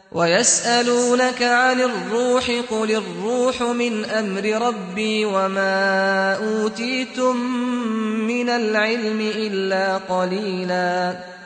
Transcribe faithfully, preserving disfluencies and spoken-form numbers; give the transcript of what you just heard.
ويسألونك عن الروح قل الروح من أمر ربي وما أوتيتم من العلم إلا قليلا